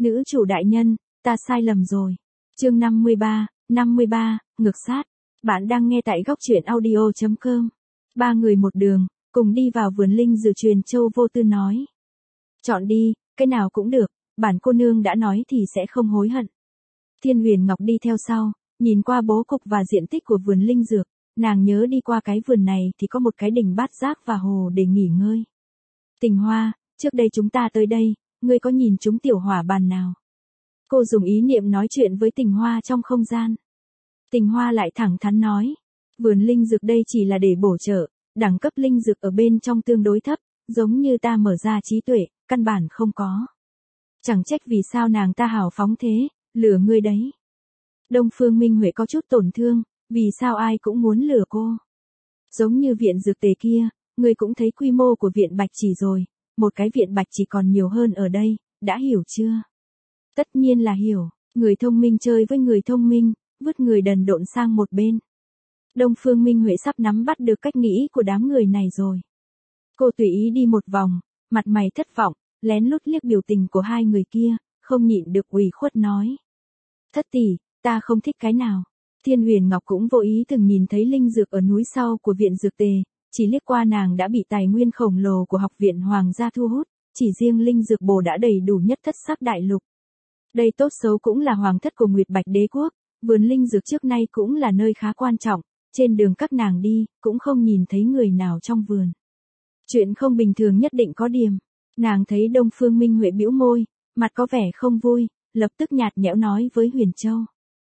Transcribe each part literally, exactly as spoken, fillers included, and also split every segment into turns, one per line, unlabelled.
Nữ chủ đại nhân, ta sai lầm rồi. Chương năm mươi ba, năm mươi ba, ngược sát. Bạn đang nghe tại góc truyện audio chấm com. Ba người một đường, cùng đi vào vườn linh dược truyền Châu Vô Tư nói. Chọn đi, cái nào cũng được, bản cô nương đã nói thì sẽ không hối hận. Thiên Huyền Ngọc đi theo sau, nhìn qua bố cục và diện tích của vườn linh dược, nàng nhớ đi qua cái vườn này thì có một cái đỉnh bát giác và hồ để nghỉ ngơi. Tình Hoa, trước đây chúng ta tới đây, ngươi có nhìn chúng tiểu hỏa bàn nào? Cô dùng ý niệm nói chuyện với Tình Hoa trong không gian. Tình Hoa lại thẳng thắn nói, vườn linh dược đây chỉ là để bổ trợ, đẳng cấp linh dược ở bên trong tương đối thấp, giống như ta mở ra trí tuệ, căn bản không có. Chẳng trách vì sao nàng ta hào phóng thế, lừa ngươi đấy. Đông Phương Minh Huệ có chút tổn thương, vì sao ai cũng muốn lừa cô. Giống như viện dược tề kia, ngươi cũng thấy quy mô của viện Bạch Chỉ rồi, một cái viện Bạch Chỉ còn nhiều hơn ở đây, đã hiểu chưa? Tất nhiên là hiểu, người thông minh chơi với người thông minh, vứt người đần độn sang một bên. Đông Phương Minh Huệ sắp nắm bắt được cách nghĩ của đám người này rồi. Cô tùy ý đi một vòng, mặt mày thất vọng, lén lút liếc biểu tình của hai người kia, không nhịn được ủy khuất nói. Thất tỷ, ta không thích cái nào. Thiên Huyền Ngọc cũng vô ý từng nhìn thấy linh dược ở núi sau của viện dược tề, chỉ liếc qua nàng đã bị tài nguyên khổng lồ của học viện Hoàng gia thu hút, chỉ riêng linh dược bổ đã đầy đủ nhất thất sắc đại lục. Đây tốt xấu cũng là hoàng thất của Nguyệt Bạch Đế quốc, vườn linh dược trước nay cũng là nơi khá quan trọng, trên đường các nàng đi, cũng không nhìn thấy người nào trong vườn. Chuyện không bình thường nhất định có điểm. Nàng thấy Đông Phương Minh Huệ bĩu môi, mặt có vẻ không vui, lập tức nhạt nhẽo nói với Huyền Châu.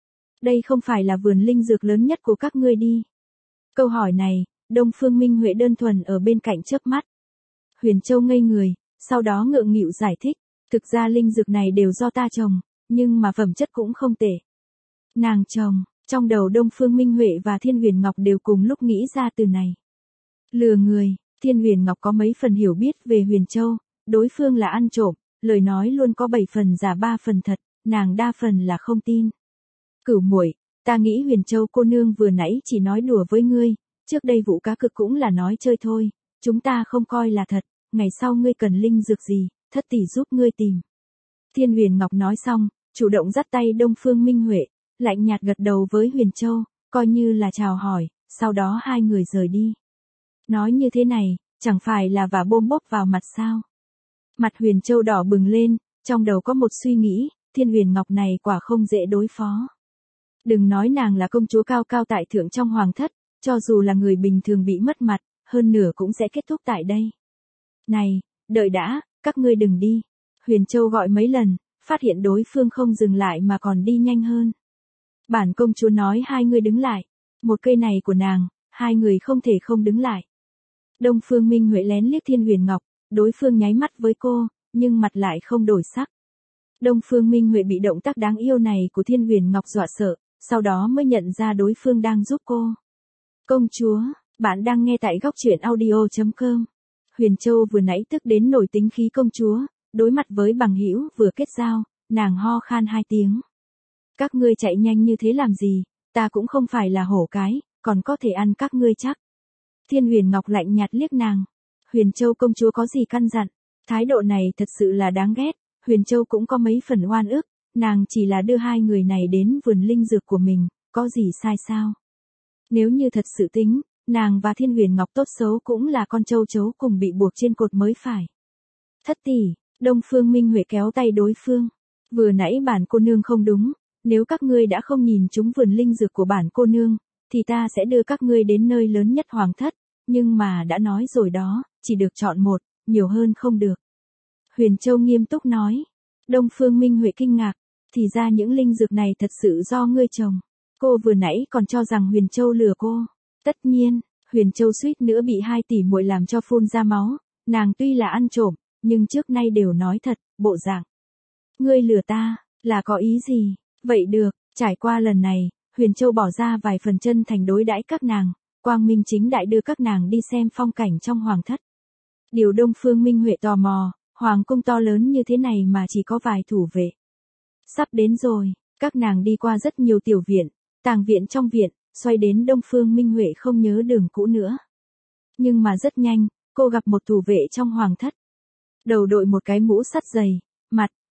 Đây không phải là vườn linh dược lớn nhất của các ngươi đi. Câu hỏi này, Đông Phương Minh Huệ đơn thuần ở bên cạnh chớp mắt. Huyền Châu ngây người, sau đó ngượng nghịu giải thích, thực ra linh dược này đều do ta trồng, nhưng mà phẩm chất cũng không tệ. Nàng trồng, trong đầu Đông Phương Minh Huệ và Thiên Huyền Ngọc đều cùng lúc nghĩ ra từ này. Lừa người, Thiên Huyền Ngọc có mấy phần hiểu biết về Huyền Châu, đối phương là ăn trộm, lời nói luôn có bảy phần giả ba phần thật, nàng đa phần là không tin. Cửu muội, ta nghĩ Huyền Châu cô nương vừa nãy chỉ nói đùa với ngươi, trước đây vụ cá cực cũng là nói chơi thôi, chúng ta không coi là thật, ngày sau ngươi cần linh dược gì, thất tỷ giúp ngươi tìm. Thiên Huyền Ngọc nói xong, chủ động dắt tay Đông Phương Minh Huệ, lạnh nhạt gật đầu với Huyền Châu, coi như là chào hỏi, sau đó hai người rời đi. Nói như thế này, chẳng phải là vả bôm bốp vào mặt sao? Mặt Huyền Châu đỏ bừng lên, trong đầu có một suy nghĩ, Thiên Huyền Ngọc này quả không dễ đối phó. Đừng nói nàng là công chúa cao cao tại thượng trong hoàng thất, cho dù là người bình thường bị mất mặt, hơn nửa cũng sẽ kết thúc tại đây. Này, đợi đã, các ngươi đừng đi. Huyền Châu gọi mấy lần, phát hiện đối phương không dừng lại mà còn đi nhanh hơn. Bản công chúa nói hai người đứng lại. Một cây này của nàng, hai người không thể không đứng lại. Đông Phương Minh Huệ lén liếc Thiên Huyền Ngọc, đối phương nháy mắt với cô, nhưng mặt lại không đổi sắc. Đông Phương Minh Huệ bị động tác đáng yêu này của Thiên Huyền Ngọc dọa sợ, sau đó mới nhận ra đối phương đang giúp cô. Công chúa, bạn đang nghe tại góc truyện audio chấm com. Huyền Châu vừa nãy tức đến nổi tính khí công chúa, đối mặt với bằng hữu vừa kết giao, nàng ho khan hai tiếng. Các ngươi chạy nhanh như thế làm gì, ta cũng không phải là hổ cái, còn có thể ăn các ngươi chắc. Thiên Huyền Ngọc lạnh nhạt liếc nàng. Huyền Châu công chúa có gì căn dặn, thái độ này thật sự là đáng ghét. Huyền Châu cũng có mấy phần oan ức, nàng chỉ là đưa hai người này đến vườn linh dược của mình, có gì sai sao? Nếu như thật sự tính, nàng và Thiên Huyền Ngọc tốt xấu cũng là con châu chấu cùng bị buộc trên cột mới phải. Thất tỷ, Đông Phương Minh Huệ kéo tay đối phương. Vừa nãy bản cô nương không đúng, nếu các ngươi đã không nhìn trúng vườn linh dược của bản cô nương, thì ta sẽ đưa các ngươi đến nơi lớn nhất hoàng thất, nhưng mà đã nói rồi đó, chỉ được chọn một, nhiều hơn không được. Huyền Châu nghiêm túc nói. Đông Phương Minh Huệ kinh ngạc, thì ra những linh dược này thật sự do ngươi trồng. Cô vừa nãy còn cho rằng Huyền Châu lừa cô. Tất nhiên, Huyền Châu suýt nữa bị hai tỷ muội làm cho phun ra máu, nàng tuy là ăn trộm, nhưng trước nay đều nói thật, bộ dạng. Ngươi lừa ta, là có ý gì? Vậy được, trải qua lần này, Huyền Châu bỏ ra vài phần chân thành đối đãi các nàng, quang minh chính đại đưa các nàng đi xem phong cảnh trong hoàng thất. Điều Đông Phương Minh Huệ tò mò, hoàng cung to lớn như thế này mà chỉ có vài thủ vệ. Sắp đến rồi, các nàng đi qua rất nhiều tiểu viện, tàng viện trong viện, xoay đến Đông Phương Minh Huệ không nhớ đường cũ nữa. Nhưng mà rất nhanh, cô gặp một thủ vệ trong hoàng thất. Đầu đội một cái mũ sắt dày, mặt,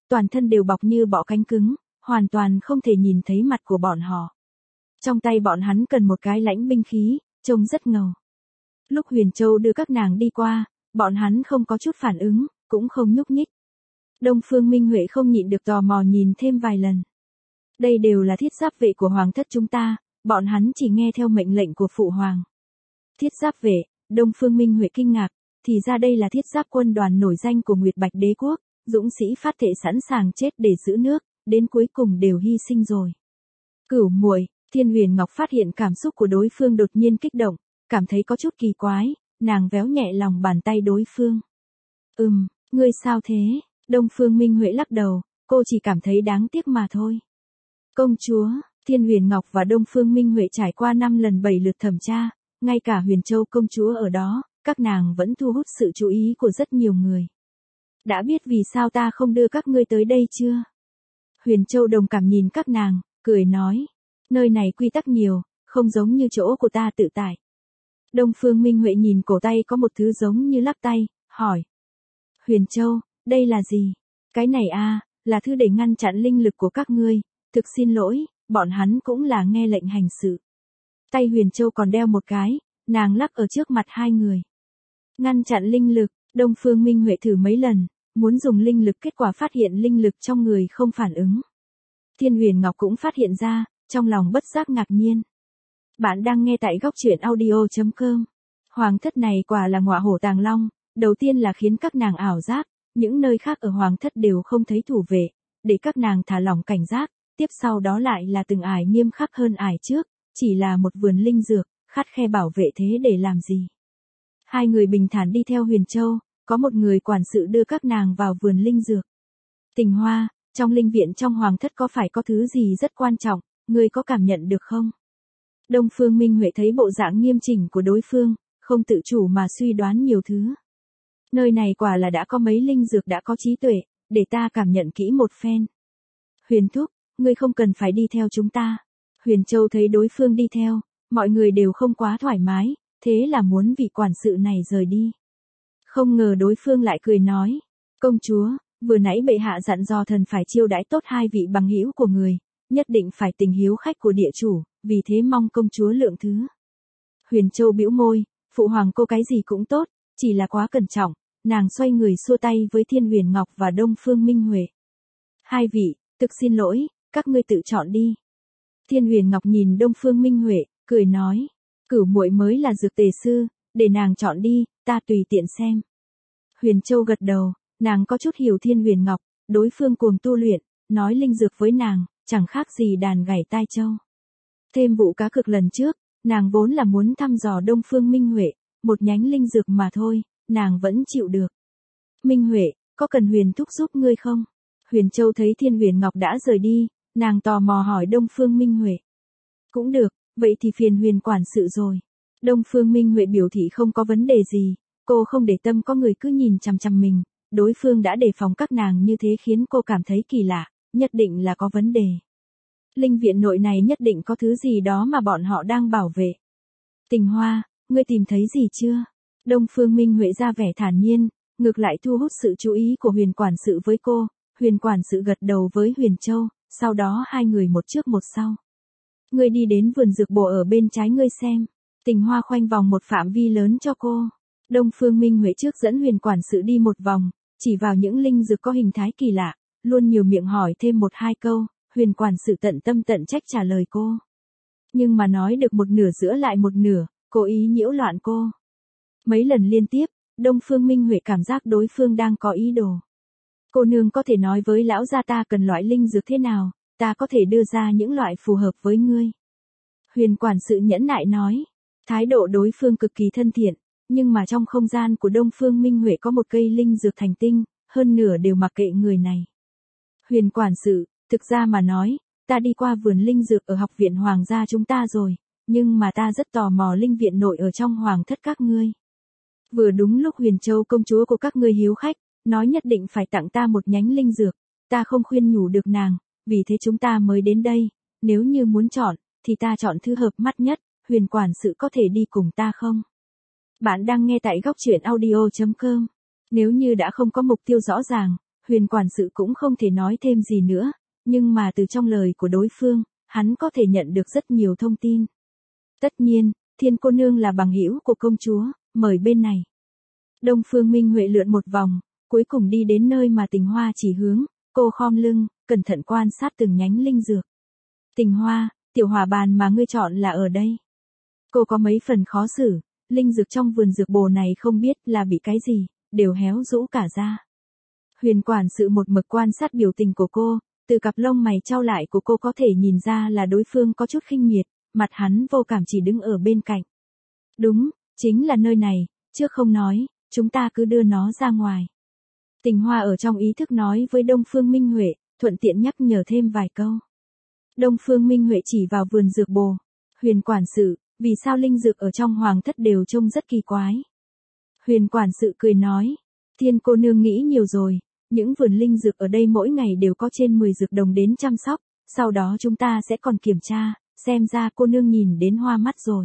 toàn thân đều bọc như bọ cánh cứng, hoàn toàn không thể nhìn thấy mặt của bọn họ. Trong tay bọn hắn cần một cái lãnh binh khí, trông rất ngầu. Lúc Huyền Châu đưa các nàng đi qua, bọn hắn không có chút phản ứng, cũng không nhúc nhích. Đông Phương Minh Huệ không nhịn được tò mò nhìn thêm vài lần. Đây đều là thiết giáp vệ của hoàng thất chúng ta, bọn hắn chỉ nghe theo mệnh lệnh của phụ hoàng. Thiết giáp vệ, Đông Phương Minh Huệ kinh ngạc, thì ra đây là thiết giáp quân đoàn nổi danh của Nguyệt Bạch Đế quốc, dũng sĩ phát thệ sẵn sàng chết để giữ nước, đến cuối cùng đều hy sinh rồi. Cửu muội, Thiên Huyền Ngọc phát hiện cảm xúc của đối phương đột nhiên kích động, cảm thấy có chút kỳ quái, nàng véo nhẹ lòng bàn tay đối phương. Ừm, ngươi sao thế? Đông Phương Minh Huệ lắc đầu, cô chỉ cảm thấy đáng tiếc mà thôi. Công chúa, Thiên Huyền Ngọc và Đông Phương Minh Huệ trải qua năm lần bảy lượt thẩm tra, ngay cả Huyền Châu công chúa ở đó, các nàng vẫn thu hút sự chú ý của rất nhiều người. Đã biết vì sao ta không đưa các ngươi tới đây chưa? Huyền Châu đồng cảm nhìn các nàng, cười nói, nơi này quy tắc nhiều, không giống như chỗ của ta tự tại. Đông Phương Minh Huệ nhìn cổ tay có một thứ giống như lắc tay, hỏi. Huyền Châu, đây là gì? Cái này a, là thứ để ngăn chặn linh lực của các ngươi, thực xin lỗi, bọn hắn cũng là nghe lệnh hành sự. Tay Huyền Châu còn đeo một cái, nàng lắc ở trước mặt hai người. Ngăn chặn linh lực, Đông Phương Minh Huệ thử mấy lần, muốn dùng linh lực kết quả phát hiện linh lực trong người không phản ứng. Thiên Huyền Ngọc cũng phát hiện ra, trong lòng bất giác ngạc nhiên. Bạn đang nghe tại góc truyện audio chấm com. Hoàng thất này quả là ngọa hổ tàng long, đầu tiên là khiến các nàng ảo giác, những nơi khác ở hoàng thất đều không thấy thủ vệ, để các nàng thả lỏng cảnh giác, tiếp sau đó lại là từng ải nghiêm khắc hơn ải trước, chỉ là một vườn linh dược, khắt khe bảo vệ thế để làm gì. Hai người bình thản đi theo Huyền Châu, có một người quản sự đưa các nàng vào vườn linh dược. Tình Hoa, trong linh viện trong hoàng thất có phải có thứ gì rất quan trọng, ngươi có cảm nhận được không? Đông Phương Minh Huệ thấy bộ dạng nghiêm chỉnh của đối phương, không tự chủ mà suy đoán nhiều thứ. Nơi này quả là đã có mấy linh dược đã có trí tuệ, để ta cảm nhận kỹ một phen. Huyền Thúc, ngươi không cần phải đi theo chúng ta. Huyền Châu thấy đối phương đi theo, mọi người đều không quá thoải mái, thế là muốn vị quản sự này rời đi. Không ngờ đối phương lại cười nói, công chúa, vừa nãy bệ hạ dặn dò thần phải chiêu đãi tốt hai vị bằng hữu của người, nhất định phải tình hiếu khách của địa chủ, vì thế mong công chúa lượng thứ. Huyền Châu bĩu môi, phụ hoàng cô cái gì cũng tốt, chỉ là quá cẩn trọng, nàng xoay người xua tay với Thiên Huyền Ngọc và Đông Phương Minh Huệ. Hai vị, thực xin lỗi, các ngươi tự chọn đi. Thiên Huyền Ngọc nhìn Đông Phương Minh Huệ, cười nói, cửu muội mới là dược tề sư, để nàng chọn đi, ta tùy tiện xem. Huyền Châu gật đầu, nàng có chút hiểu Thiên Huyền Ngọc, đối phương cuồng tu luyện, nói linh dược với nàng, chẳng khác gì đàn gảy tai châu. Thêm vụ cá cược lần trước, nàng vốn là muốn thăm dò Đông Phương Minh Huệ, một nhánh linh dược mà thôi, nàng vẫn chịu được. Minh Huệ, có cần Huyền Thúc giúp ngươi không? Huyền Châu thấy Thiên Huyền Ngọc đã rời đi, nàng tò mò hỏi Đông Phương Minh Huệ. Cũng được, vậy thì phiền Huyền quản sự rồi. Đông Phương Minh Huệ biểu thị không có vấn đề gì, cô không để tâm có người cứ nhìn chằm chằm mình, đối phương đã đề phòng các nàng như thế khiến cô cảm thấy kỳ lạ, nhất định là có vấn đề. Linh viện nội này nhất định có thứ gì đó mà bọn họ đang bảo vệ. Tình Hoa, ngươi tìm thấy gì chưa? Đông Phương Minh Huệ ra vẻ thản nhiên, ngược lại thu hút sự chú ý của Huyền quản sự với cô. Huyền quản sự gật đầu với Huyền Châu, sau đó hai người một trước một sau. Ngươi đi đến vườn dược bổ ở bên trái ngươi xem. Tình Hoa khoanh vòng một phạm vi lớn cho cô. Đông Phương Minh Huệ trước dẫn Huyền quản sự đi một vòng, chỉ vào những linh dược có hình thái kỳ lạ, luôn nhiều miệng hỏi thêm một hai câu, Huyền quản sự tận tâm tận trách trả lời cô. Nhưng mà nói được một nửa giữa lại một nửa, cố ý nhiễu loạn cô. Mấy lần liên tiếp, Đông Phương Minh Huệ cảm giác đối phương đang có ý đồ. Cô nương có thể nói với lão gia ta cần loại linh dược thế nào, ta có thể đưa ra những loại phù hợp với ngươi. Huyền quản sự nhẫn nại nói, thái độ đối phương cực kỳ thân thiện, nhưng mà trong không gian của Đông Phương Minh Huệ có một cây linh dược thành tinh, hơn nửa đều mặc kệ người này. Huyền quản sự, thực ra mà nói, ta đi qua vườn linh dược ở học viện hoàng gia chúng ta rồi, nhưng mà ta rất tò mò linh viện nội ở trong hoàng thất các ngươi. Vừa đúng lúc Huyền Châu công chúa của các ngươi hiếu khách, nói nhất định phải tặng ta một nhánh linh dược, ta không khuyên nhủ được nàng, vì thế chúng ta mới đến đây, nếu như muốn chọn, thì ta chọn thứ hợp mắt nhất, Huyền quản sự có thể đi cùng ta không? Bạn đang nghe tại góc truyện audio chấm com. Nếu như đã không có mục tiêu rõ ràng, Huyền quản sự cũng không thể nói thêm gì nữa, nhưng mà từ trong lời của đối phương, hắn có thể nhận được rất nhiều thông tin. Tất nhiên, Thiên cô nương là bằng hữu của công chúa, mời bên này. Đông Phương Minh Huệ lượn một vòng, cuối cùng đi đến nơi mà Tình Hoa chỉ hướng, cô khom lưng, cẩn thận quan sát từng nhánh linh dược. Tình Hoa, tiểu hỏa bàn mà ngươi chọn là ở đây. Cô có mấy phần khó xử, linh dược trong vườn dược bồ này không biết là bị cái gì, đều héo rũ cả ra. Huyền quản sự một mực quan sát biểu tình của cô, từ cặp lông mày trao lại của cô có thể nhìn ra là đối phương có chút khinh miệt, mặt hắn vô cảm chỉ đứng ở bên cạnh. Đúng, chính là nơi này, trước không nói, chúng ta cứ đưa nó ra ngoài. Tình Hoa ở trong ý thức nói với Đông Phương Minh Huệ, thuận tiện nhắc nhở thêm vài câu. Đông Phương Minh Huệ chỉ vào vườn dược bồ. Huyền quản sự, vì sao linh dược ở trong hoàng thất đều trông rất kỳ quái? Huyền quản sự cười nói, Thiên cô nương nghĩ nhiều rồi, những vườn linh dược ở đây mỗi ngày đều có trên mười dược đồng đến chăm sóc, sau đó chúng ta sẽ còn kiểm tra, xem ra cô nương nhìn đến hoa mắt rồi.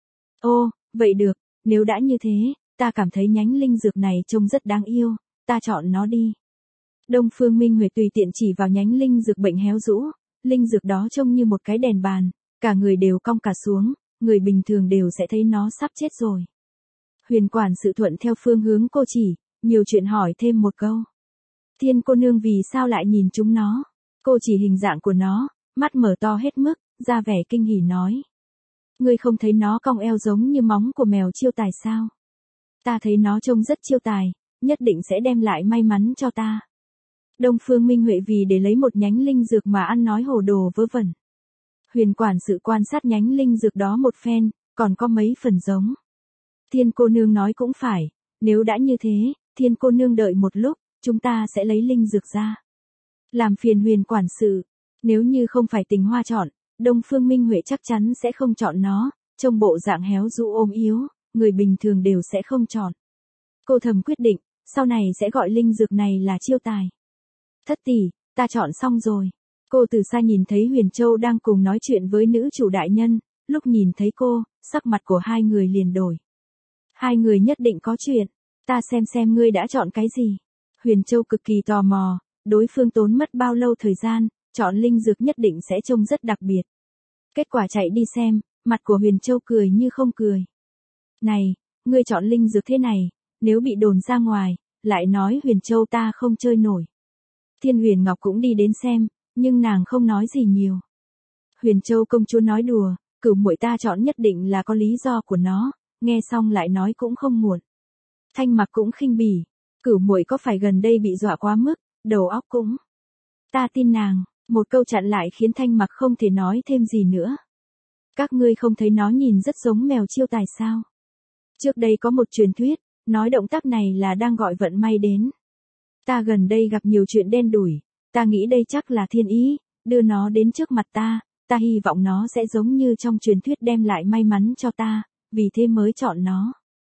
Ô, vậy được, nếu đã như thế, ta cảm thấy nhánh linh dược này trông rất đáng yêu, ta chọn nó đi. Đông Phương Minh Huệ tùy tiện chỉ vào nhánh linh dược bệnh héo rũ, linh dược đó trông như một cái đèn bàn, cả người đều cong cả xuống, người bình thường đều sẽ thấy nó sắp chết rồi. Huyền quản sự thuận theo phương hướng cô chỉ, nhiều chuyện hỏi thêm một câu. Thiên cô nương vì sao lại nhìn chúng nó? Cô chỉ hình dạng của nó, mắt mở to hết mức, ra vẻ kinh hỉ nói. Ngươi không thấy nó cong eo giống như móng của mèo chiêu tài sao? Ta thấy nó trông rất chiêu tài, nhất định sẽ đem lại may mắn cho ta. Đông Phương Minh Huệ vì để lấy một nhánh linh dược mà ăn nói hồ đồ vớ vẩn. Huyền quản sự quan sát nhánh linh dược đó một phen, còn có mấy phần giống. Thiên cô nương nói cũng phải, nếu đã như thế, Thiên cô nương đợi một lúc, chúng ta sẽ lấy linh dược ra. Làm phiền huyền quản sự, nếu như không phải Tình Hoa chọn, Đông Phương Minh Huệ chắc chắn sẽ không chọn nó, trông bộ dạng héo rũ ôm yếu, người bình thường đều sẽ không chọn. Cô thầm quyết định, sau này sẽ gọi linh dược này là chiêu tài. Thất tỷ, ta chọn xong rồi. Cô từ xa nhìn thấy Huyền Châu đang cùng nói chuyện với nữ chủ đại nhân, lúc nhìn thấy cô, sắc mặt của hai người liền đổi. Hai người nhất định có chuyện, ta xem xem ngươi đã chọn cái gì. Huyền Châu cực kỳ tò mò, đối phương tốn mất bao lâu thời gian, chọn linh dược nhất định sẽ trông rất đặc biệt. Kết quả chạy đi xem, mặt của Huyền Châu cười như không cười. Này, ngươi chọn linh dược thế này, nếu bị đồn ra ngoài, lại nói Huyền Châu ta không chơi nổi. Thiên Huyền Ngọc cũng đi đến xem, nhưng nàng không nói gì nhiều. Huyền Châu công chúa nói đùa, cửu muội ta chọn nhất định là có lý do của nó, nghe xong lại nói cũng không muộn. Thanh Mặc cũng khinh bỉ, cửu muội có phải gần đây bị dọa quá mức, đầu óc cũng. Ta tin nàng, một câu chặn lại khiến Thanh Mặc không thể nói thêm gì nữa. Các ngươi không thấy nó nhìn rất giống mèo chiêu tài sao? Trước đây có một truyền thuyết, nói động tác này là đang gọi vận may đến. Ta gần đây gặp nhiều chuyện đen đủi, ta nghĩ đây chắc là thiên ý, đưa nó đến trước mặt ta, ta hy vọng nó sẽ giống như trong truyền thuyết đem lại may mắn cho ta, vì thế mới chọn nó.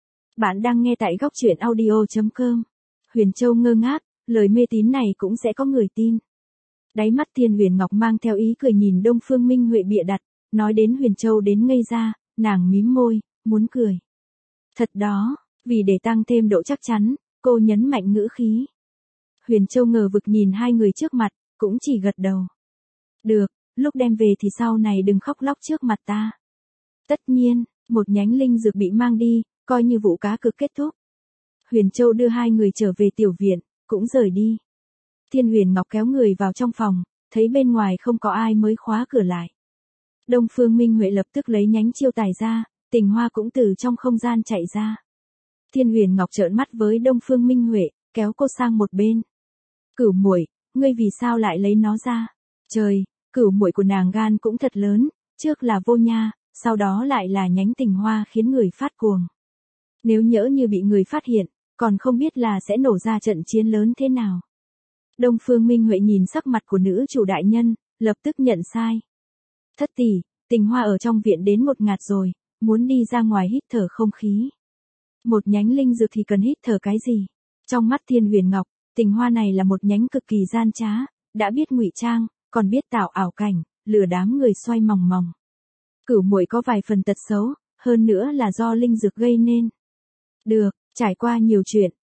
Bạn đang nghe tại góc truyện audio chấm com. Huyền Châu ngơ ngác, lời mê tín này cũng sẽ có người tin. Đáy mắt Thiên Huyền Ngọc mang theo ý cười nhìn Đông Phương Minh Huệ bịa đặt, nói đến Huyền Châu đến ngây ra, nàng mím môi, muốn cười. Thật đó, vì để tăng thêm độ chắc chắn, cô nhấn mạnh ngữ khí. Huyền Châu ngờ vực nhìn hai người trước mặt, cũng chỉ gật đầu. Được, lúc đem về thì sau này đừng khóc lóc trước mặt ta. Tất nhiên, một nhánh linh dược bị mang đi, coi như vụ cá cược kết thúc. Huyền Châu đưa hai người trở về tiểu viện, cũng rời đi. Thiên Huyền Ngọc kéo người vào trong phòng, thấy bên ngoài không có ai mới khóa cửa lại. Đông Phương Minh Huệ lập tức lấy nhánh chiêu tài ra, Tình Hoa cũng từ trong không gian chạy ra. Thiên Huyền Ngọc trợn mắt với Đông Phương Minh Huệ, kéo cô sang một bên. Cửu muội, ngươi vì sao lại lấy nó ra? Trời, cửu muội của nàng gan cũng thật lớn, trước là Vô Nha, sau đó lại là nhánh Tình Hoa khiến người phát cuồng. Nếu nhỡ như bị người phát hiện, còn không biết là sẽ nổ ra trận chiến lớn thế nào. Đông Phương Minh Huệ nhìn sắc mặt của nữ chủ đại nhân, lập tức nhận sai. Thất tỷ, Tình Hoa ở trong viện đến một ngạt rồi, muốn đi ra ngoài hít thở không khí. Một nhánh linh dược thì cần hít thở cái gì? Trong mắt Thiên Huyền Ngọc, Tình Hoa này là một nhánh cực kỳ gian trá, đã biết ngụy trang, còn biết tạo ảo cảnh, lừa đám người xoay mòng mòng. Cửu muội có vài phần tật xấu, hơn nữa là do linh dược gây nên. Được, trải qua nhiều chuyện,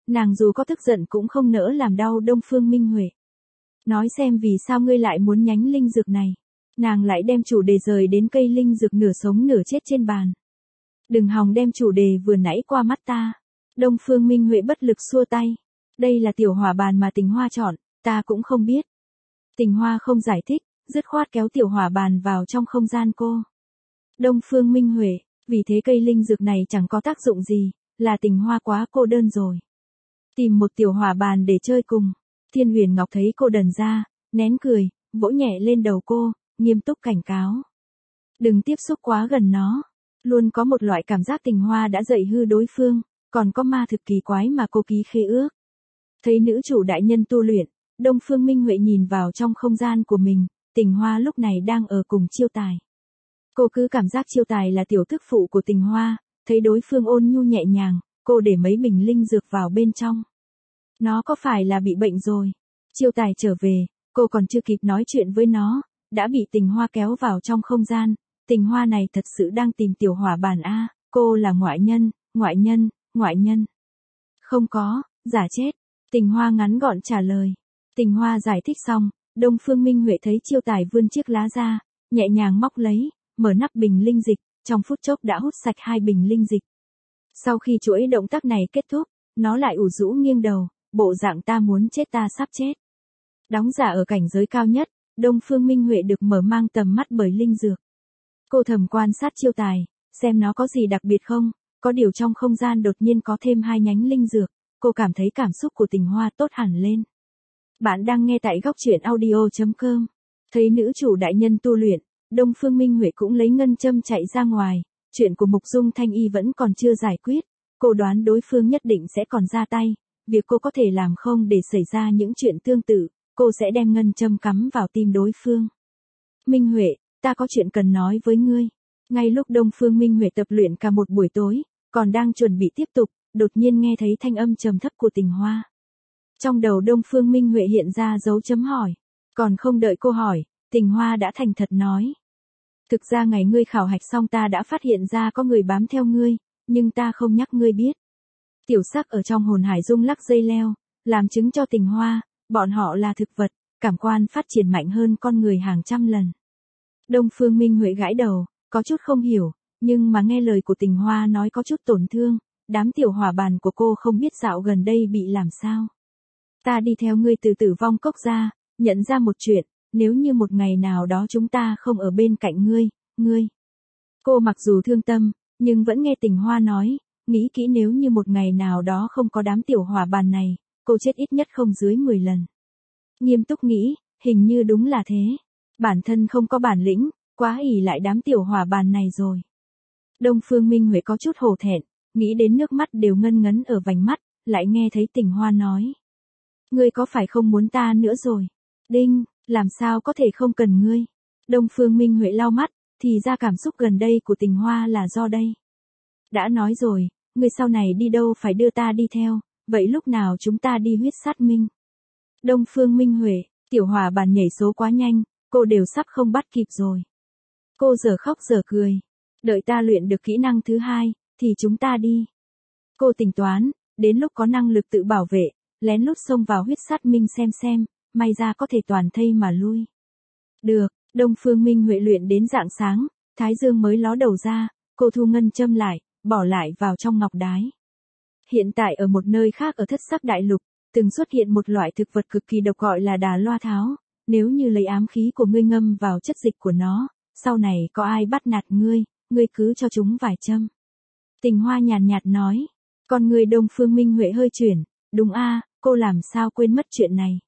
Nàng dù có tức giận cũng không nỡ làm đau Đông Phương Minh Huệ. Nói xem vì sao ngươi lại muốn nhánh linh dược này. Nàng lại đem chủ đề rời đến cây linh dược nửa sống nửa chết trên bàn. Đừng hòng đem chủ đề vừa nãy qua mắt ta. Đông Phương Minh Huệ bất lực xua tay. Đây là tiểu hỏa bàn mà Tình Hoa chọn, ta cũng không biết. Tình Hoa không giải thích, dứt khoát kéo tiểu hỏa bàn vào trong không gian cô. Đông Phương Minh Huệ, vì thế cây linh dược này chẳng có tác dụng gì, là Tình Hoa quá cô đơn rồi. Tìm một tiểu hỏa bàn để chơi cùng. Thiên Huyền Ngọc thấy cô đần ra, nén cười, vỗ nhẹ lên đầu cô, nghiêm túc cảnh cáo. Đừng tiếp xúc quá gần nó. Luôn có một loại cảm giác Tình Hoa đã dạy hư đối phương, còn có ma thực kỳ quái mà cô ký khế ước. Thấy nữ chủ đại nhân tu luyện, Đông Phương Minh Huệ nhìn vào trong không gian của mình, Tình Hoa lúc này đang ở cùng Chiêu Tài. Cô cứ cảm giác Chiêu Tài là tiểu thức phụ của Tình Hoa, thấy đối phương ôn nhu nhẹ nhàng, cô để mấy bình linh dược vào bên trong. Nó có phải là bị bệnh rồi? Chiêu Tài trở về, cô còn chưa kịp nói chuyện với nó, đã bị Tình Hoa kéo vào trong không gian. Tình Hoa này thật sự đang tìm tiểu hỏa bàn a, cô là ngoại nhân, ngoại nhân, ngoại nhân. Không có, giả chết. Tình Hoa ngắn gọn trả lời. Tình Hoa giải thích xong, Đông Phương Minh Huệ thấy Chiêu Tài vươn chiếc lá ra, nhẹ nhàng móc lấy, mở nắp bình linh dịch, trong phút chốc đã hút sạch hai bình linh dịch. Sau khi chuỗi động tác này kết thúc, nó lại ủ rũ nghiêng đầu, bộ dạng ta muốn chết ta sắp chết. Đóng giả ở cảnh giới cao nhất, Đông Phương Minh Huệ được mở mang tầm mắt bởi linh dược. Cô thầm quan sát Chiêu Tài, xem nó có gì đặc biệt không, có điều trong không gian đột nhiên có thêm hai nhánh linh dược, cô cảm thấy cảm xúc của Tình Hoa tốt hẳn lên. Bạn đang nghe tại góc truyện audio chấm com. Thấy nữ chủ đại nhân tu luyện, Đông Phương Minh Huệ cũng lấy ngân châm chạy ra ngoài, chuyện của Mục Dung Thanh Y vẫn còn chưa giải quyết, cô đoán đối phương nhất định sẽ còn ra tay, việc cô có thể làm không để xảy ra những chuyện tương tự, cô sẽ đem ngân châm cắm vào tim đối phương. Minh Huệ, ta có chuyện cần nói với ngươi. Ngay lúc Đông Phương Minh Huệ tập luyện cả một buổi tối, còn đang chuẩn bị tiếp tục, đột nhiên nghe thấy thanh âm trầm thấp của Tình Hoa. Trong đầu Đông Phương Minh Huệ hiện ra dấu chấm hỏi. Còn không đợi cô hỏi, Tình Hoa đã thành thật nói. Thực ra ngày ngươi khảo hạch xong ta đã phát hiện ra có người bám theo ngươi, nhưng ta không nhắc ngươi biết. Tiểu sắc ở trong hồn hải rung lắc dây leo, làm chứng cho Tình Hoa, bọn họ là thực vật, cảm quan phát triển mạnh hơn con người hàng trăm lần. Đông Phương Minh Huệ gãi đầu, có chút không hiểu, nhưng mà nghe lời của Tình Hoa nói có chút tổn thương, đám tiểu hỏa bàn của cô không biết dạo gần đây bị làm sao. Ta đi theo ngươi từ Tử Vong Cốc ra, nhận ra một chuyện, nếu như một ngày nào đó chúng ta không ở bên cạnh ngươi, ngươi. Cô mặc dù thương tâm, nhưng vẫn nghe Tình Hoa nói, nghĩ kỹ nếu như một ngày nào đó không có đám tiểu hỏa bàn này, cô chết ít nhất không dưới mười lần. Nghiêm túc nghĩ, hình như đúng là thế. Bản thân không có bản lĩnh, quá ỷ lại đám tiểu hỏa bàn này rồi. Đông Phương Minh Huệ có chút hổ thẹn, nghĩ đến nước mắt đều ngân ngấn ở vành mắt, lại nghe thấy Tình Hoa nói. Ngươi có phải không muốn ta nữa rồi? Đinh, làm sao có thể không cần ngươi? Đông Phương Minh Huệ lau mắt, thì ra cảm xúc gần đây của Tình Hoa là do đây. Đã nói rồi, ngươi sau này đi đâu phải đưa ta đi theo, vậy lúc nào chúng ta đi huyết sát minh? Đông Phương Minh Huệ, tiểu hỏa bàn nhảy số quá nhanh, cô đều sắp không bắt kịp rồi. Cô giờ khóc giờ cười. Đợi ta luyện được kỹ năng thứ hai, thì chúng ta đi. Cô tính toán, đến lúc có năng lực tự bảo vệ, lén lút xông vào huyết sát minh xem xem, may ra có thể toàn thây mà lui. Được, Đông Phương Minh Huệ luyện đến rạng sáng, Thái Dương mới ló đầu ra, cô thu ngân châm lại, bỏ lại vào trong ngọc đái. Hiện tại ở một nơi khác ở Thất Sắc Đại Lục, từng xuất hiện một loại thực vật cực kỳ độc gọi là đà loa tháo, nếu như lấy ám khí của ngươi ngâm vào chất dịch của nó, sau này có ai bắt nạt ngươi, ngươi cứ cho chúng vài châm. Tình Hoa nhàn nhạt nói, còn người Đông Phương Minh Huệ hơi chuyển, đúng a, cô làm sao quên mất chuyện này.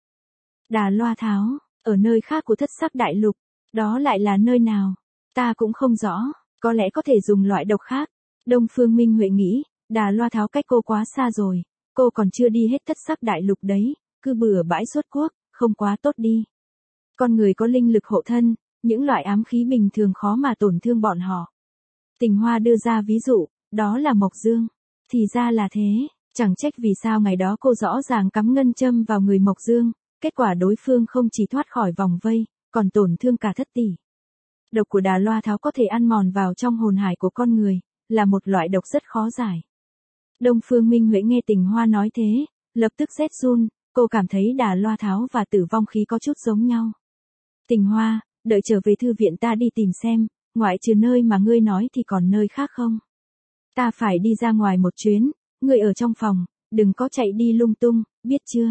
Đà loa tháo, ở nơi khác của Thất Sắc Đại Lục, đó lại là nơi nào, ta cũng không rõ, có lẽ có thể dùng loại độc khác. Đông Phương Minh Huệ nghĩ, đà loa tháo cách cô quá xa rồi, cô còn chưa đi hết Thất Sắc Đại Lục đấy, cứ bừa bãi xuất quốc, không quá tốt đi. Con người có linh lực hộ thân, những loại ám khí bình thường khó mà tổn thương bọn họ. Tình Hoa đưa ra ví dụ, đó là Mộc Dương. Thì ra là thế, chẳng trách vì sao ngày đó cô rõ ràng cắm ngân châm vào người Mộc Dương, kết quả đối phương không chỉ thoát khỏi vòng vây, còn tổn thương cả thất tỷ. Độc của đà loa tháo có thể ăn mòn vào trong hồn hải của con người, là một loại độc rất khó giải. Đông Phương Minh Huệ nghe Tình Hoa nói thế, lập tức rét run, cô cảm thấy Đà Loa Tháo và Tử Vong Khí có chút giống nhau. Tình Hoa, đợi trở về thư viện ta đi tìm xem, ngoại trừ nơi mà ngươi nói thì còn nơi khác không? Ta phải đi ra ngoài một chuyến, ngươi ở trong phòng, đừng có chạy đi lung tung, biết chưa?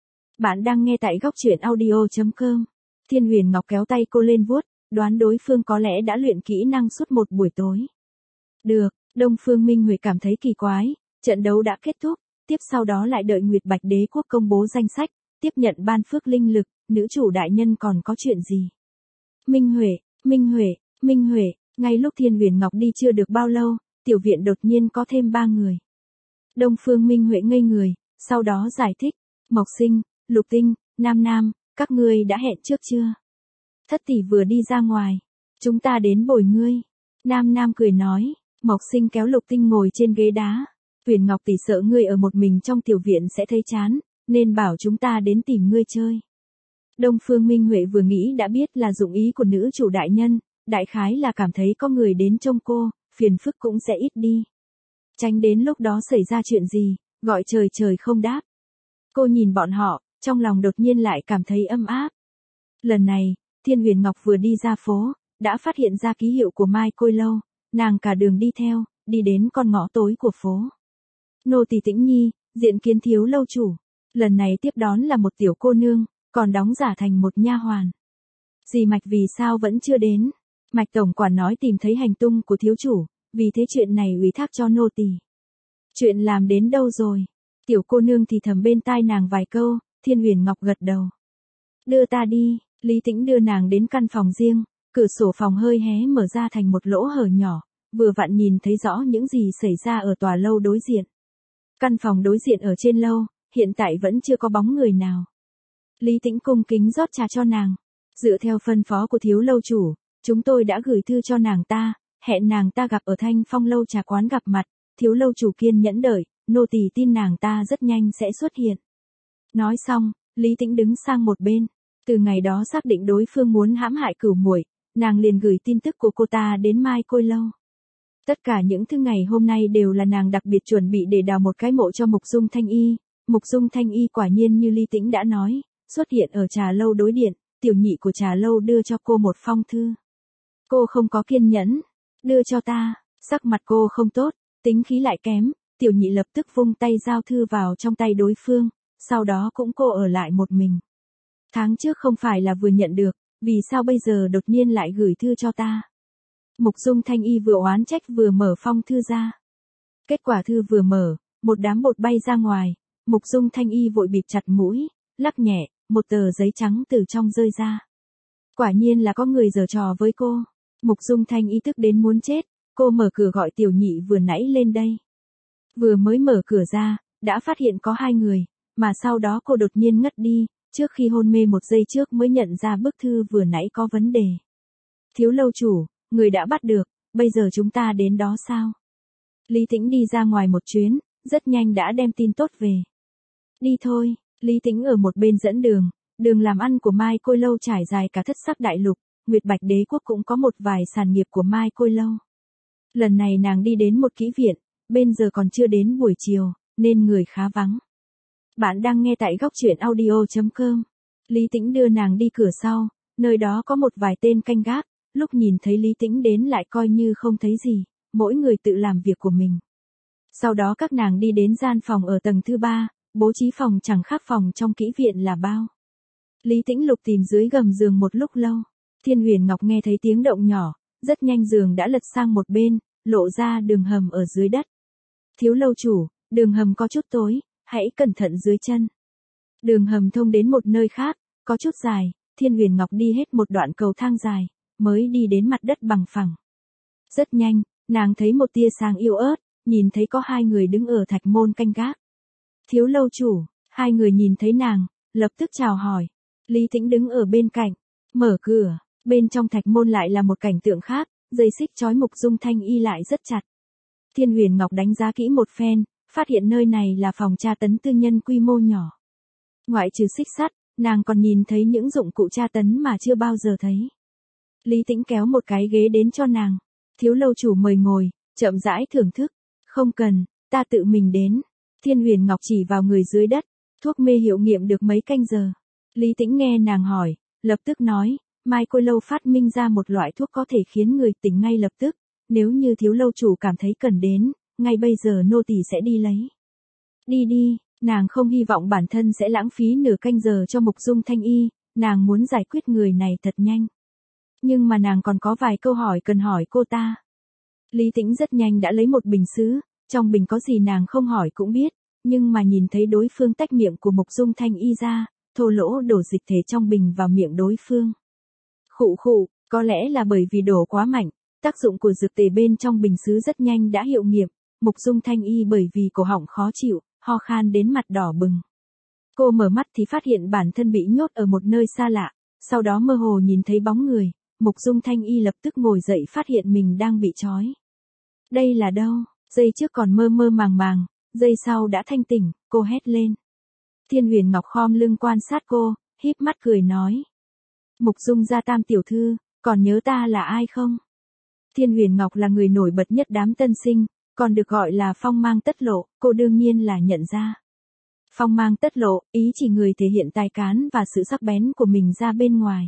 Bạn đang nghe tại góc truyện audio chấm com. Thiên Huyền Ngọc kéo tay cô lên vuốt, đoán đối phương có lẽ đã luyện kỹ năng suốt một buổi tối. Được, Đông Phương Minh Huệ cảm thấy kỳ quái, trận đấu đã kết thúc, tiếp sau đó lại đợi Nguyệt Bạch Đế Quốc công bố danh sách, tiếp nhận ban phước linh lực, nữ chủ đại nhân còn có chuyện gì? Minh Huệ, Minh Huệ, Minh Huệ, ngay lúc Thiên Huyền Ngọc đi chưa được bao lâu, tiểu viện đột nhiên có thêm ba người. Đông Phương Minh Huệ ngây người, sau đó giải thích, Mộc Sinh, Lục Tinh, Nam Nam, các ngươi đã hẹn trước chưa? Thất tỷ vừa đi ra ngoài, chúng ta đến bồi ngươi. Nam Nam cười nói, Mộc Sinh kéo Lục Tinh ngồi trên ghế đá. Huyền Ngọc tỷ sợ ngươi ở một mình trong tiểu viện sẽ thấy chán, nên bảo chúng ta đến tìm ngươi chơi. Đông Phương Minh Huệ vừa nghĩ đã biết là dụng ý của nữ chủ đại nhân, đại khái là cảm thấy có người đến trông cô, phiền phức cũng sẽ ít đi. Tránh đến lúc đó xảy ra chuyện gì, gọi trời trời không đáp. Cô nhìn bọn họ, trong lòng đột nhiên lại cảm thấy âm áp. Lần này, Thiên Huyền Ngọc vừa đi ra phố, đã phát hiện ra ký hiệu của Mai Côi Lâu, nàng cả đường đi theo, đi đến con ngõ tối của phố. Nô tỳ Tĩnh Nhi, diện kiến Thiếu lâu chủ. Lần này tiếp đón là một tiểu cô nương, còn đóng giả thành một nha hoàn. Dì Mạch vì sao vẫn chưa đến? Mạch tổng quản nói tìm thấy hành tung của thiếu chủ, vì thế chuyện này ủy thác cho nô tỳ. Chuyện làm đến đâu rồi? Tiểu cô nương thì thầm bên tai nàng vài câu, Thiên Huyền Ngọc gật đầu. Đưa ta đi, Lý Tĩnh đưa nàng đến căn phòng riêng, cửa sổ phòng hơi hé mở ra thành một lỗ hở nhỏ, vừa vặn nhìn thấy rõ những gì xảy ra ở tòa lâu đối diện. Căn phòng đối diện ở trên lâu, hiện tại vẫn chưa có bóng người nào. Lý Tĩnh cung kính rót trà cho nàng. Dựa theo phân phó của thiếu lâu chủ, chúng tôi đã gửi thư cho nàng ta, hẹn nàng ta gặp ở Thanh Phong lâu trà quán gặp mặt, thiếu lâu chủ kiên nhẫn đợi, nô tỳ tin nàng ta rất nhanh sẽ xuất hiện. Nói xong, Lý Tĩnh đứng sang một bên. Từ ngày đó xác định đối phương muốn hãm hại Cửu Muội, nàng liền gửi tin tức của cô ta đến Mai Côi Lâu. Tất cả những thứ ngày hôm nay đều là nàng đặc biệt chuẩn bị để đào một cái mộ cho Mục Dung Thanh Y. Mục Dung Thanh Y quả nhiên như Lý Tĩnh đã nói, xuất hiện ở trà lâu đối điện, tiểu nhị của trà lâu đưa cho cô một phong thư. Cô không có kiên nhẫn, đưa cho ta, sắc mặt cô không tốt, tính khí lại kém, tiểu nhị lập tức vung tay giao thư vào trong tay đối phương, sau đó cũng cô ở lại một mình. Tháng trước không phải là vừa nhận được, vì sao bây giờ đột nhiên lại gửi thư cho ta? Mục Dung Thanh Y vừa oán trách vừa mở phong thư ra. Kết quả thư vừa mở, một đám bột bay ra ngoài, Mục Dung Thanh Y vội bịt chặt mũi, lắc nhẹ, một tờ giấy trắng từ trong rơi ra. Quả nhiên là có người giở trò với cô. Mục Dung Thanh Y tức đến muốn chết, cô mở cửa gọi tiểu nhị vừa nãy lên đây. Vừa mới mở cửa ra, đã phát hiện có hai người, mà sau đó cô đột nhiên ngất đi, trước khi hôn mê một giây trước mới nhận ra bức thư vừa nãy có vấn đề. Thiếu lâu chủ, người đã bắt được, bây giờ chúng ta đến đó sao? Lý Tĩnh đi ra ngoài một chuyến, rất nhanh đã đem tin tốt về. Đi thôi, Lý Tĩnh ở một bên dẫn đường, đường làm ăn của Mai Côi Lâu trải dài cả thất sắc đại lục, Nguyệt Bạch Đế Quốc cũng có một vài sản nghiệp của Mai Côi Lâu. Lần này nàng đi đến một kỹ viện, bên giờ còn chưa đến buổi chiều, nên người khá vắng. Bạn đang nghe tại góc truyện audio chấm com. Lý Tĩnh đưa nàng đi cửa sau, nơi đó có một vài tên canh gác, lúc nhìn thấy Lý Tĩnh đến lại coi như không thấy gì, mỗi người tự làm việc của mình. Sau đó các nàng đi đến gian phòng ở tầng thứ ba, bố trí phòng chẳng khác phòng trong kỹ viện là bao. Lý Tĩnh lục tìm dưới gầm giường một lúc lâu, Thiên Huyền Ngọc nghe thấy tiếng động nhỏ, rất nhanh giường đã lật sang một bên, lộ ra đường hầm ở dưới đất. Thiếu lâu chủ, đường hầm có chút tối, hãy cẩn thận dưới chân. Đường hầm thông đến một nơi khác, có chút dài, Thiên Huyền Ngọc đi hết một đoạn cầu thang dài, mới đi đến mặt đất bằng phẳng. Rất nhanh, nàng thấy một tia sáng yếu ớt, nhìn thấy có hai người đứng ở thạch môn canh gác. Thiếu lâu chủ, hai người nhìn thấy nàng, lập tức chào hỏi. Lý Tĩnh đứng ở bên cạnh, mở cửa, bên trong thạch môn lại là một cảnh tượng khác, dây xích trói Mục Dung Thanh Y lại rất chặt. Thiên Huyền Ngọc đánh giá kỹ một phen, phát hiện nơi này là phòng tra tấn tư nhân quy mô nhỏ. Ngoại trừ xích sắt, nàng còn nhìn thấy những dụng cụ tra tấn mà chưa bao giờ thấy. Lý Tĩnh kéo một cái ghế đến cho nàng. Thiếu lâu chủ mời ngồi, chậm rãi thưởng thức. Không cần, ta tự mình đến. Thiên Huyền Ngọc chỉ vào người dưới đất, thuốc mê hiệu nghiệm được mấy canh giờ. Lý Tĩnh nghe nàng hỏi, lập tức nói, Mai Cô Lâu phát minh ra một loại thuốc có thể khiến người tỉnh ngay lập tức, nếu như thiếu lâu chủ cảm thấy cần đến, ngay bây giờ nô tỳ sẽ đi lấy. Đi đi, nàng không hy vọng bản thân sẽ lãng phí nửa canh giờ cho Mục Dung Thanh Y, nàng muốn giải quyết người này thật nhanh. Nhưng mà nàng còn có vài câu hỏi cần hỏi cô ta. Lý Tĩnh rất nhanh đã lấy một bình sứ, trong bình có gì nàng không hỏi cũng biết, nhưng mà nhìn thấy đối phương tách miệng của Mục Dung Thanh Y ra, thô lỗ đổ dịch thể trong bình vào miệng đối phương. Khụ khụ, có lẽ là bởi vì đổ quá mạnh, tác dụng của dược tề bên trong bình sứ rất nhanh đã hiệu nghiệm, Mục Dung Thanh Y bởi vì cổ họng khó chịu, ho khan đến mặt đỏ bừng. Cô mở mắt thì phát hiện bản thân bị nhốt ở một nơi xa lạ, sau đó mơ hồ nhìn thấy bóng người, Mục Dung Thanh Y lập tức ngồi dậy phát hiện mình đang bị trói. Đây là đâu? Giây trước còn mơ mơ màng màng, giây sau đã thanh tỉnh, cô hét lên. Thiên Huyền Ngọc khom lưng quan sát cô, híp mắt cười nói. Mục Dung gia tam tiểu thư, còn nhớ ta là ai không? Thiên Huyền Ngọc là người nổi bật nhất đám tân sinh, còn được gọi là phong mang tất lộ, cô đương nhiên là nhận ra. Phong mang tất lộ, ý chỉ người thể hiện tài cán và sự sắc bén của mình ra bên ngoài.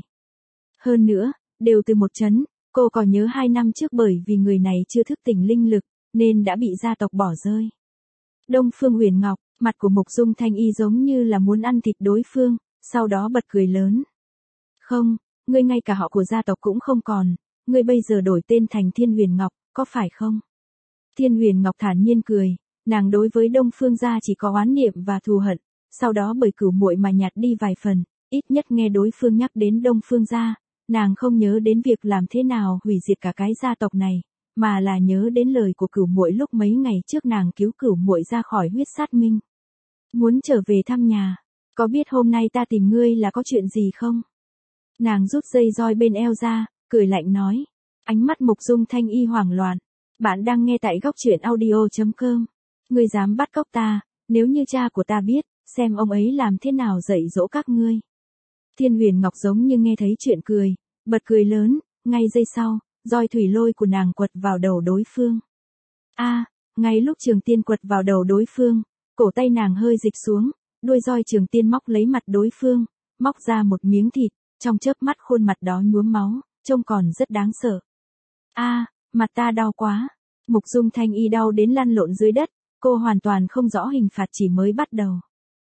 Hơn nữa, đều từ một chấn, cô còn nhớ hai năm trước bởi vì người này chưa thức tỉnh linh lực, nên đã bị gia tộc bỏ rơi. Đông Phương Huyền Ngọc, mặt của Mục Dung Thanh Y giống như là muốn ăn thịt đối phương, sau đó bật cười lớn. Không, ngươi ngay cả họ của gia tộc cũng không còn, ngươi bây giờ đổi tên thành Thiên Huyền Ngọc, có phải không? Thiên Huyền Ngọc thản nhiên cười, nàng đối với Đông Phương gia chỉ có oán niệm và thù hận, sau đó bởi cửu muội mà nhạt đi vài phần, ít nhất nghe đối phương nhắc đến Đông Phương gia, nàng không nhớ đến việc làm thế nào hủy diệt cả cái gia tộc này, mà là nhớ đến lời của cửu muội lúc mấy ngày trước nàng cứu cửu muội ra khỏi huyết sát minh. Muốn trở về thăm nhà, có biết hôm nay ta tìm ngươi là có chuyện gì không? Nàng rút dây roi bên eo ra, cười lạnh nói. Ánh mắt Mục Dung Thanh Y hoảng loạn. Bạn đang nghe tại góc truyện audio chấm com. Ngươi dám bắt cóc ta, nếu như cha của ta biết, xem ông ấy làm thế nào dạy dỗ các ngươi. Thiên Huyền Ngọc giống như nghe thấy chuyện cười, bật cười lớn, ngay giây sau, roi thủy lôi của nàng quật vào đầu đối phương. A, à, ngay lúc trường tiên quật vào đầu đối phương, cổ tay nàng hơi dịch xuống, đuôi roi trường tiên móc lấy mặt đối phương, móc ra một miếng thịt, trong chớp mắt khuôn mặt đó nhuốm máu, trông còn rất đáng sợ. A, à, mặt ta đau quá. Mục Dung Thanh Y đau đến lăn lộn dưới đất, cô hoàn toàn không rõ hình phạt chỉ mới bắt đầu.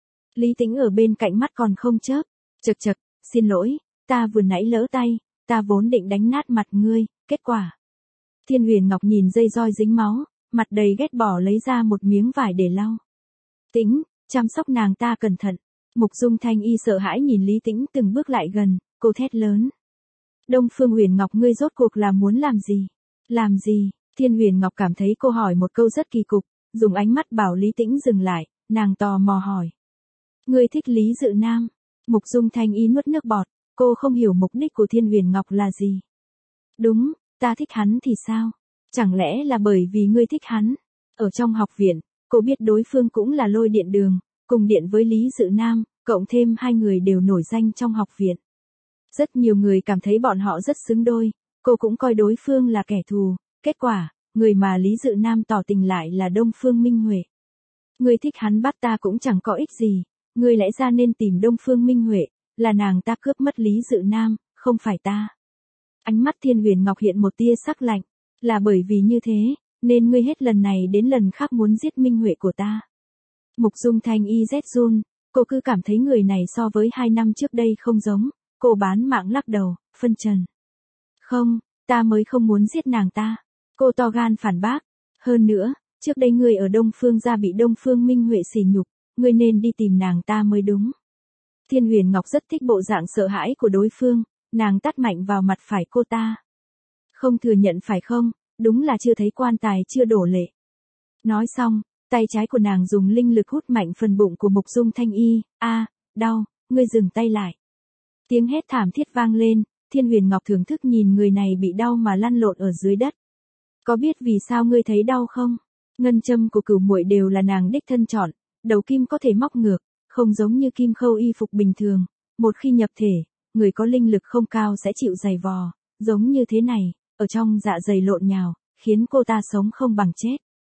Lý Tĩnh ở bên cạnh mắt còn không chớp, chật chật, xin lỗi, ta vừa nãy lỡ tay, ta vốn định đánh nát mặt ngươi, kết quả. Thiên Huyền Ngọc nhìn dây roi dính máu, mặt đầy ghét bỏ lấy ra một miếng vải để lau. Tĩnh, chăm sóc nàng ta cẩn thận. Mục Dung Thanh Y sợ hãi nhìn Lý Tĩnh từng bước lại gần, cô thét lớn. Đông Phương Huyền Ngọc ngươi rốt cuộc là muốn làm gì? Làm gì? Thiên Huyền Ngọc cảm thấy cô hỏi một câu rất kỳ cục, dùng ánh mắt bảo Lý Tĩnh dừng lại, nàng tò mò hỏi. Ngươi thích Lý Dự Nam? Mục Dung Thanh Y nuốt nước bọt, cô không hiểu mục đích của Thiên Huyền Ngọc là gì. Đúng, ta thích hắn thì sao? Chẳng lẽ là bởi vì ngươi thích hắn? Ở trong học viện, cô biết đối phương cũng là Lôi Điện Đường, cùng điện với Lý Dự Nam, cộng thêm hai người đều nổi danh trong học viện. Rất nhiều người cảm thấy bọn họ rất xứng đôi, cô cũng coi đối phương là kẻ thù, kết quả, người mà Lý Dự Nam tỏ tình lại là Đông Phương Minh Huệ. Ngươi thích hắn bắt ta cũng chẳng có ích gì, ngươi lẽ ra nên tìm Đông Phương Minh Huệ, là nàng ta cướp mất Lý Dự Nam, không phải ta. Ánh mắt Thiên Huyền Ngọc hiện một tia sắc lạnh, là bởi vì như thế, nên ngươi hết lần này đến lần khác muốn giết Minh Huệ của ta. Mục Dung Thanh Y rét run, cô cứ cảm thấy người này so với hai năm trước đây không giống, cô bán mạng lắc đầu, phân trần. Không, ta mới không muốn giết nàng ta. Cô to gan phản bác. Hơn nữa, trước đây ngươi ở Đông Phương gia bị Đông Phương Minh Huệ sỉ nhục, ngươi nên đi tìm nàng ta mới đúng. Thiên Huyền Ngọc rất thích bộ dạng sợ hãi của đối phương, nàng tát mạnh vào mặt phải cô ta. Không thừa nhận phải không, đúng là chưa thấy quan tài chưa đổ lệ. Nói xong, tay trái của nàng dùng linh lực hút mạnh phần bụng của Mục Dung Thanh Y, a, à, đau, ngươi dừng tay lại. Tiếng hét thảm thiết vang lên, Thiên Huyền Ngọc thưởng thức nhìn người này bị đau mà lăn lộn ở dưới đất. Có biết vì sao ngươi thấy đau không? Ngân châm của cửu muội đều là nàng đích thân chọn, đầu kim có thể móc ngược, không giống như kim khâu y phục bình thường, một khi nhập thể, người có linh lực không cao sẽ chịu dày vò, giống như thế này, ở trong dạ dày lộn nhào, khiến cô ta sống không bằng chết.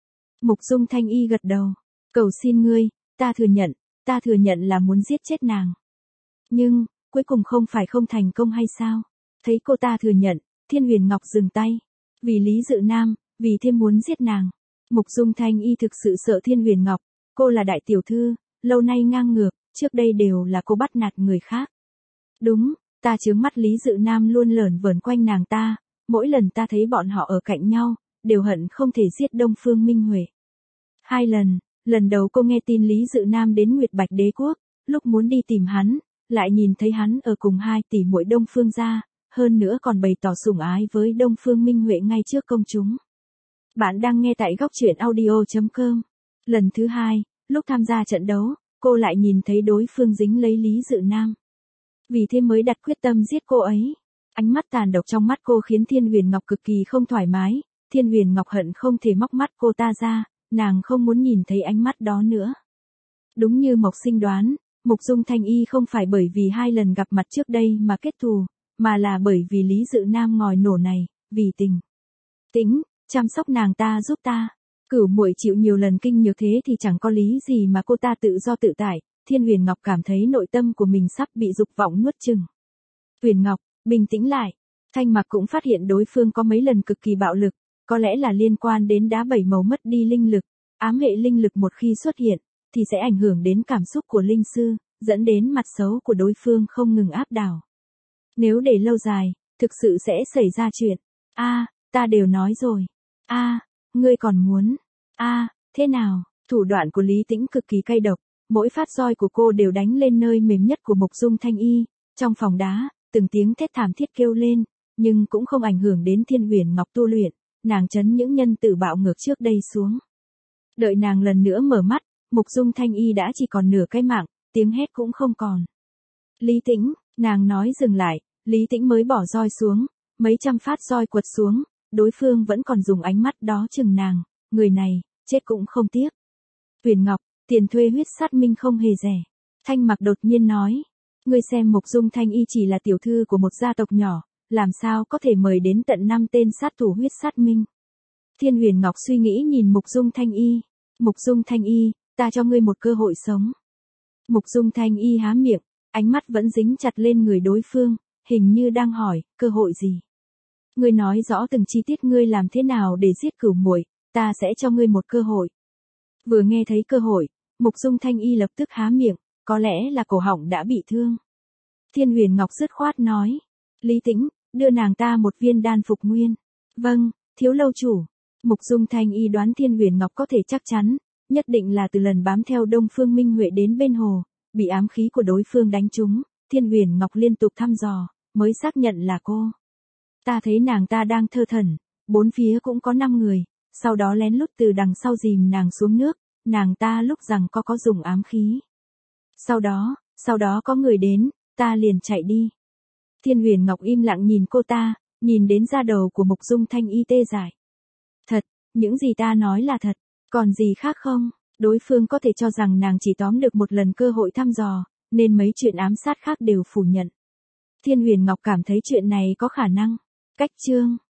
Mục Dung Thanh Y gật đầu. Cầu xin ngươi, ta thừa nhận, ta thừa nhận là muốn giết chết nàng. Nhưng, cuối cùng không phải không thành công hay sao? Thấy cô ta thừa nhận, Thiên Huyền Ngọc dừng tay. Vì Lý Dự Nam, vì thêm muốn giết nàng. Mục Dung Thanh Y thực sự sợ Thiên Huyền Ngọc. Cô là đại tiểu thư, lâu nay ngang ngược, trước đây đều là cô bắt nạt người khác. Đúng, ta chướng mắt Lý Dự Nam luôn lởn vởn quanh nàng ta. Mỗi lần ta thấy bọn họ ở cạnh nhau, đều hận không thể giết Đông Phương Minh Huệ. Hai lần, lần đầu cô nghe tin Lý Dự Nam đến Nguyệt Bạch Đế Quốc, lúc muốn đi tìm hắn, lại nhìn thấy hắn ở cùng hai tỷ muội Đông Phương gia, hơn nữa còn bày tỏ sủng ái với Đông Phương Minh Huệ ngay trước công chúng. Bạn đang nghe tại góc truyện audio chấm com. Lần thứ hai, lúc tham gia trận đấu, cô lại nhìn thấy đối phương dính lấy Lý Dự Nam. Vì thế mới đặt quyết tâm giết cô ấy. Ánh mắt tàn độc trong mắt cô khiến Thiên Huyền Ngọc cực kỳ không thoải mái. Thiên Huyền Ngọc hận không thể móc mắt cô ta ra, nàng không muốn nhìn thấy ánh mắt đó nữa. Đúng như Mộc Sinh đoán, Mục Dung Thanh Y không phải bởi vì hai lần gặp mặt trước đây mà kết thù, mà là bởi vì Lý Dự Nam ngòi nổ này, vì tình. Tĩnh, chăm sóc nàng ta giúp ta. Cửu muội chịu nhiều lần kinh nhược thế thì chẳng có lý gì mà cô ta tự do tự tại. Thiên Huyền Ngọc cảm thấy nội tâm của mình sắp bị dục vọng nuốt chửng. Huyền Ngọc, bình tĩnh lại. Thanh Mặc cũng phát hiện đối phương có mấy lần cực kỳ bạo lực, có lẽ là liên quan đến đá bảy màu mất đi linh lực. Ám hệ linh lực một khi xuất hiện, thì sẽ ảnh hưởng đến cảm xúc của linh sư, dẫn đến mặt xấu của đối phương không ngừng áp đảo. Nếu để lâu dài, thực sự sẽ xảy ra chuyện. A, à, ta đều nói rồi. A, à, ngươi còn muốn. A, à, thế nào? Thủ đoạn của Lý Tĩnh cực kỳ cay độc, mỗi phát roi của cô đều đánh lên nơi mềm nhất của Mục Dung Thanh Y. Trong phòng đá, từng tiếng thét thảm thiết kêu lên, nhưng cũng không ảnh hưởng đến Thiên Huyền Ngọc tu luyện, nàng trấn những nhân tử bạo ngược trước đây xuống. Đợi nàng lần nữa mở mắt, Mục Dung Thanh Y đã chỉ còn nửa cái mạng, tiếng hét cũng không còn. Lý Tĩnh, nàng nói dừng lại, Lý Tĩnh mới bỏ roi xuống, mấy trăm phát roi quật xuống, đối phương vẫn còn dùng ánh mắt đó chừng nàng, người này, chết cũng không tiếc. Huyền Ngọc, tiền thuê huyết sát minh không hề rẻ. Thanh Mặc đột nhiên nói, ngươi xem Mục Dung Thanh Y chỉ là tiểu thư của một gia tộc nhỏ, làm sao có thể mời đến tận năm tên sát thủ huyết sát minh. Thiên Huyền Ngọc suy nghĩ nhìn Mục Dung Thanh Y, Mục Dung Thanh Y, ta cho ngươi một cơ hội sống. Mục Dung Thanh Y há miệng, ánh mắt vẫn dính chặt lên người đối phương, hình như đang hỏi, cơ hội gì? Ngươi nói rõ từng chi tiết ngươi làm thế nào để giết Cửu muội, ta sẽ cho ngươi một cơ hội. Vừa nghe thấy cơ hội, Mục Dung Thanh Y lập tức há miệng, có lẽ là cổ họng đã bị thương. Thiên Huyền Ngọc dứt khoát nói, Lý Tĩnh, đưa nàng ta một viên đan phục nguyên. Vâng, thiếu lâu chủ. Mục Dung Thanh Y đoán Thiên Huyền Ngọc có thể chắc chắn, nhất định là từ lần bám theo Đông Phương Minh Huệ đến bên hồ, bị ám khí của đối phương đánh trúng, Thiên Huyền Ngọc liên tục thăm dò, mới xác nhận là cô. Ta thấy nàng ta đang thơ thẩn, bốn phía cũng có năm người, sau đó lén lút từ đằng sau dìm nàng xuống nước, nàng ta lúc rằng có có dùng ám khí. Sau đó, sau đó có người đến, ta liền chạy đi. Thiên Huyền Ngọc im lặng nhìn cô ta, nhìn đến da đầu của Mục Dung Thanh Y tê dại. Thật, những gì ta nói là thật, còn gì khác không? Đối phương có thể cho rằng nàng chỉ tóm được một lần cơ hội thăm dò, nên mấy chuyện ám sát khác đều phủ nhận. Thiên Huyền Ngọc cảm thấy chuyện này có khả năng. Cách chương